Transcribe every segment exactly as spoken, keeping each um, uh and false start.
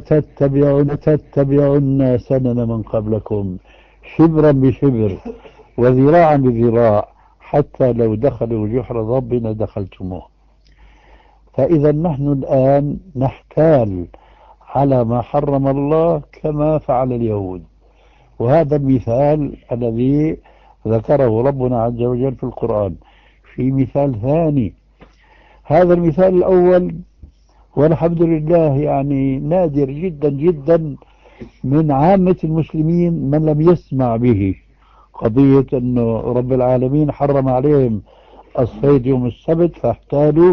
لتتبعن تتبعن سنن من قبلكم شبرا بشبر وذراعا بذراع حتى لو دخلوا جحر ضب لدخلتموه. فإذا نحن الآن نحتال على ما حرم الله كما فعل اليهود، وهذا المثال الذي ذكره ربنا عز وجل في القرآن. في مثال ثاني، هذا المثال الأول والحمد لله يعني نادر جدا جدا من عامة المسلمين من لم يسمع به، قضية أنه رب العالمين حرم عليهم الصيد يوم السبت فاحتالوا.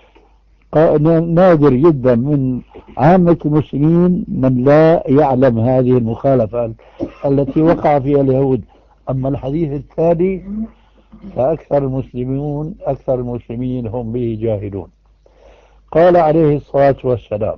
نادر جدا من عامة المسلمين من لا يعلم هذه المخالفة التي وقع فيها اليهود. أما الحديث الثاني فأكثر المسلمون أكثر المسلمين هم به جاهلون. قال عليه الصلاة والسلام: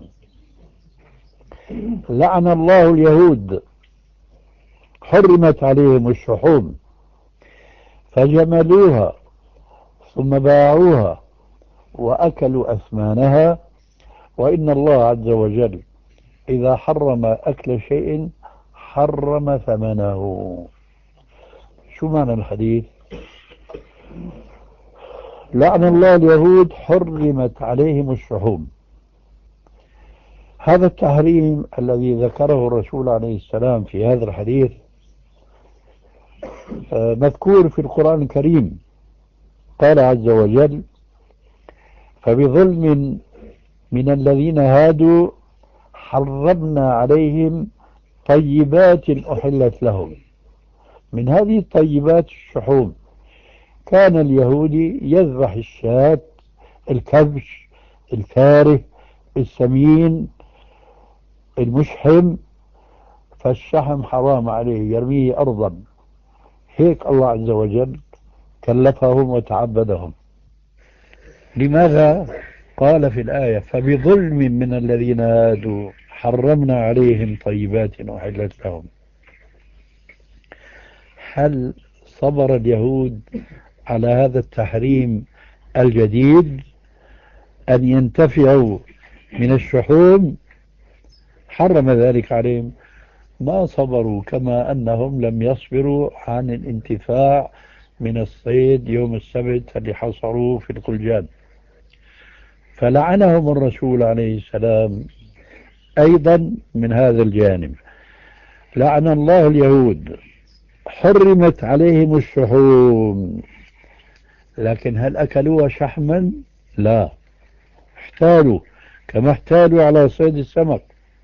لعن الله اليهود حرمت عليهم الشحوم فجملوها ثم باعوها وأكلوا أثمانها، وإن الله عز وجل إذا حرم أكل شيء حرم ثمنه. شو معنى الحديث؟ لعن الله اليهود حرمت عليهم الشحوم. هذا التحريم الذي ذكره الرسول عليه السلام في هذا الحديث مذكور في القرآن الكريم. قال عز وجل: فبظلم من الذين هادوا حرمنا عليهم طيبات أحلت لهم. من هذه الطيبات الشحوم. كان اليهودي يذبح الشاة، الكبش، الفاره، السمين، المشحم، فالشحم حرام عليه يرميه أرضا. هيك الله عز وجل كلفهم وتعبدهم. لماذا؟ قال في الآية: فبظلم من الذين هادوا حرمنا عليهم طيبات أحلت لهم. هل صبر اليهود على هذا التحريم الجديد أن ينتفعوا من الشحوم؟ حرم ذلك عليهم. ما صبروا، كما أنهم لم يصبروا عن الانتفاع من الصيد يوم السبت اللي حصروه في القلجان. فلعنهم الرسول عليه السلام أيضا من هذا الجانب. لعن الله اليهود حرمت عليهم الشحوم، لكن هل أكلوها شحما؟ لا، احتالوا كما احتالوا على صيد السمك.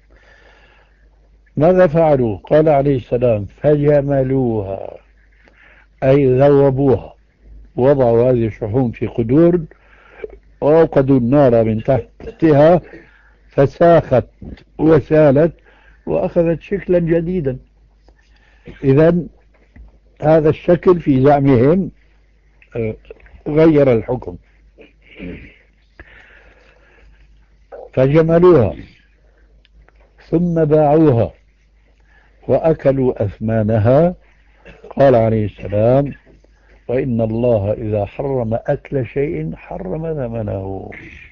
ماذا فعلوا؟ قال عليه السلام: فجملوها، أي ذوبوها، وضعوا هذه الشحوم في قدور وأوقدوا النار من تحتها فساخت وسالت وأخذت شكلا جديدا. إذن هذا الشكل في زعمهم غير الحكم. فجملوها ثم باعوها وأكلوا أثمانها. قال عليه السلام: وإن الله إذا حرم أكل شيء حرم ثمنه.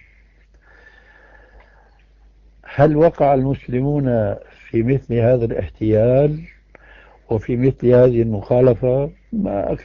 هل وقع المسلمون في مثل هذا الاحتيال وفي مثل هذه المخالفة؟ ما